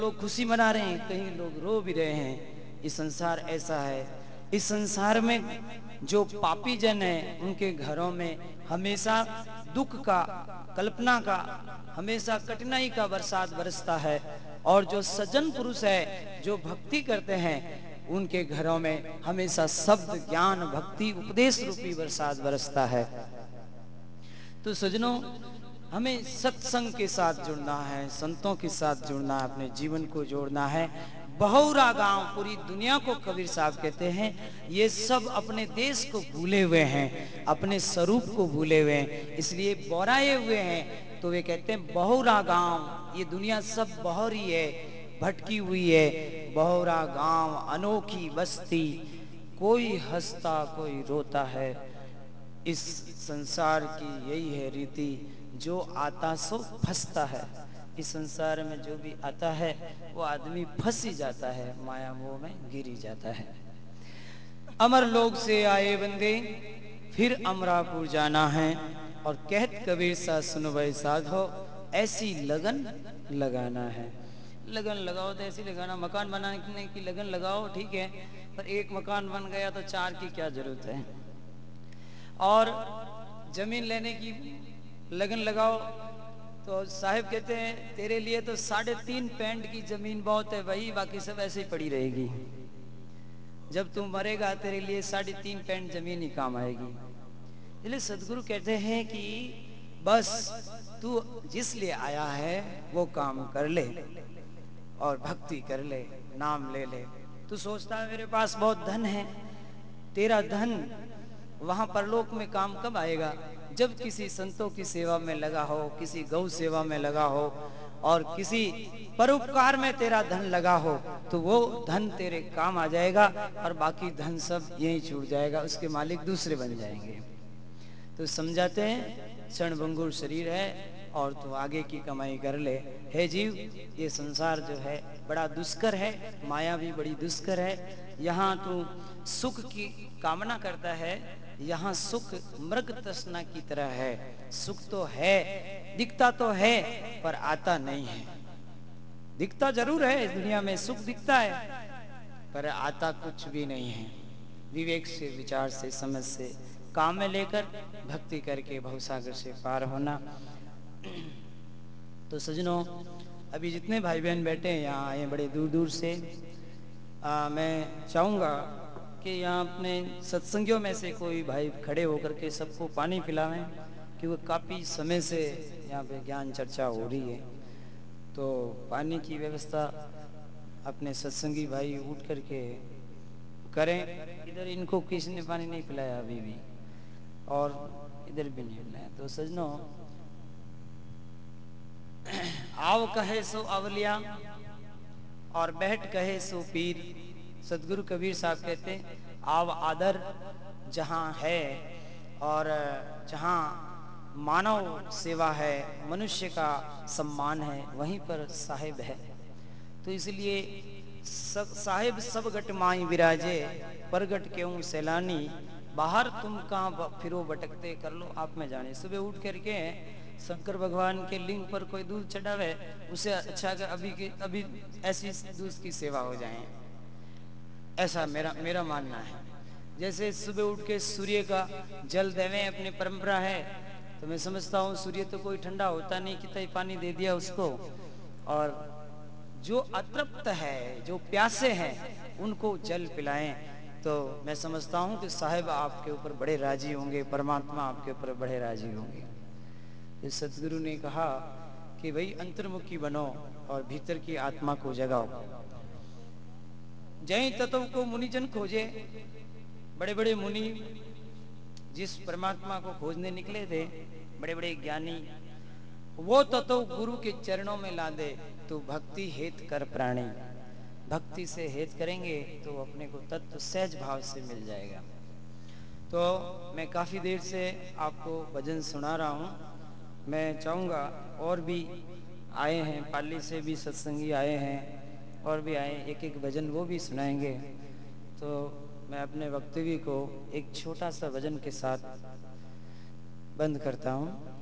लोग खुशी मना रहे हैं, कहीं लोग रो भी रहे हैं। इस संसार ऐसा है। इस संसार में जो पापी जन है उनके घरों में हमेशा दुख का, कल्पना का, हमेशा कठिनाई का बरसात बरसता है। और जो सज्जन पुरुष है, जो भक्ति करते हैं, उनके घरों में हमेशा शब्द, ज्ञान, भक्ति, उपदेश रूपी बरसात बरसता है। तो सज्जनों, हमें सत्संग के साथ जुड़ना है, संतों के साथ जुड़ना है, अपने जीवन को जोड़ना है। बहुरा गांव पूरी दुनिया को कबीर साहब कहते हैं, ये सब अपने देश को भूले हुए हैं, अपने स्वरूप को भूले हुए हैं, इसलिए बोराए हुए हैं। तो वे कहते हैं बहुरा गांव, ये दुनिया सब बहरी है, भटकी हुई है। बहुरा गांव अनोखी बस्ती, कोई हंसता कोई रोता है। इस संसार की यही है रीति, जो आता सो फंसता है। इस संसार में जो भी आता है वो आदमी फंस ही जाता है, माया मोह में गिर ही जाता है। अमर लोग से आए बंदे, फिर अमरापुर जाना है। और कहत कबीर सा सुनो भाई साधो, ऐसी लगन लगाना है। लगन लगाओ तो ऐसी लगाना, मकान बनाने की लगन लगाओ ठीक है, पर एक मकान बन गया तो चार की क्या जरूरत है। और जमीन लेने की लगन लगाओ तो साहब कहते हैं तेरे लिए तो 3.5 पेंट की जमीन बहुत है भाई, बाकी सब ऐसे ही पड़ी रहेगी। जब तू मरेगा तेरे लिए 3.5 पेंट जमीन ही काम आएगी। इसलिए सदगुरु कहते हैं कि बस तू जिस लिए आया है वो काम कर ले और भक्ति कर ले, नाम ले ले। तू सोचता है मेरे पास बहुत धन है, तेरा धन वहां परलोक में काम कब आएगा? जब किसी संतों की सेवा में लगा हो, किसी गौ सेवा में लगा हो, और किसी परोपकार में तेरा धन लगा हो, तो वो धन तेरे काम आ जाएगा और बाकी धन सब यहीं छूट जाएगा, उसके मालिक दूसरे बन जाएंगे। तो समझाते हैं क्षणभंगुर शरीर है और तू आगे की कमाई कर ले। हे जीव, ये संसार जो है बड़ा दुष्कर है, माया भी बड़ी दुष्कर है। यहाँ तू सुख की कामना करता है, यहाँ सुख मृग तृष्णा की तरह है। सुख तो है, दिखता तो है, पर आता नहीं है। दिखता जरूर है, इस दुनिया में सुख दिखता है, पर आता कुछ भी नहीं है। विवेक से, विचार से, समझ से काम में लेकर भक्ति करके भवसागर से पार होना। तो सजनों, अभी जितने भाई बहन बैठे हैं यहाँ आए बड़े दूर दूर से, मैं चाहूँगा कि यहाँ अपने सत्संगियों में से कोई भाई खड़े होकर के सबको पानी पिलावें, क्योंकि काफ़ी समय से यहाँ पे ज्ञान चर्चा हो रही है। तो पानी की व्यवस्था अपने सत्संगी भाई उठ करके करें। इधर इनको किसी ने पानी नहीं पिलाया अभी भी, और इधर भी नहीं पिलाया। तो सजनों, आव कहे सो अवलिया और बैठ कहे सो पीर। सदगुरु कबीर साहब कहते हैं आव आदर जहाँ है और जहाँ मानव सेवा है, मनुष्य का सम्मान है, वहीं पर साहिब है। तो इसलिए साहिब सब गट माई विराजे, परगट क्यों सैलानी, बाहर तुम कहाँ फिरो भटकते, कर लो आप में जाने। सुबह उठ करके शंकर भगवान के लिंग पर कोई दूध चढ़ावे, उसे अच्छा अगर अभी ऐसी दूध की सेवा हो जाए, ऐसा मेरा मेरा मानना है। जैसे सुबह उठ के सूर्य का जल देवें अपनी परंपरा है, तो मैं समझता हूँ सूर्य तो कोई ठंडा होता नहीं, कितना ही पानी दे दिया उसको। और जो अतृप्त है, जो प्यासे हैं, उनको जल पिलाएं, तो मैं समझता हूं कि साहिब आपके ऊपर बड़े राजी होंगे, परमात्मा आपके ऊपर बड़े राजी होंगे। इस सतगुरु ने कहा कि भाई अंतर्मुखी बनो और भीतर की आत्मा को जगाओ। जय तत्व को मुनिजन खोजे। बड़े बड़े मुनि जिस परमात्मा को खोजने निकले थे, बड़े बड़े ज्ञानी, वो तत्व गुरु के चरणों में ला दे, तो भक्ति हेत कर प्राणी। भक्ति से हेत करेंगे तो अपने को तत्व सहज भाव से मिल जाएगा। तो मैं काफ़ी देर से आपको भजन सुना रहा हूँ। मैं चाहूँगा और भी आए हैं, पाली से भी सत्संगी आए हैं, और भी आए, एक एक भजन वो भी सुनाएंगे। तो मैं अपने वक्तव्य को एक छोटा सा भजन के साथ बंद करता हूँ।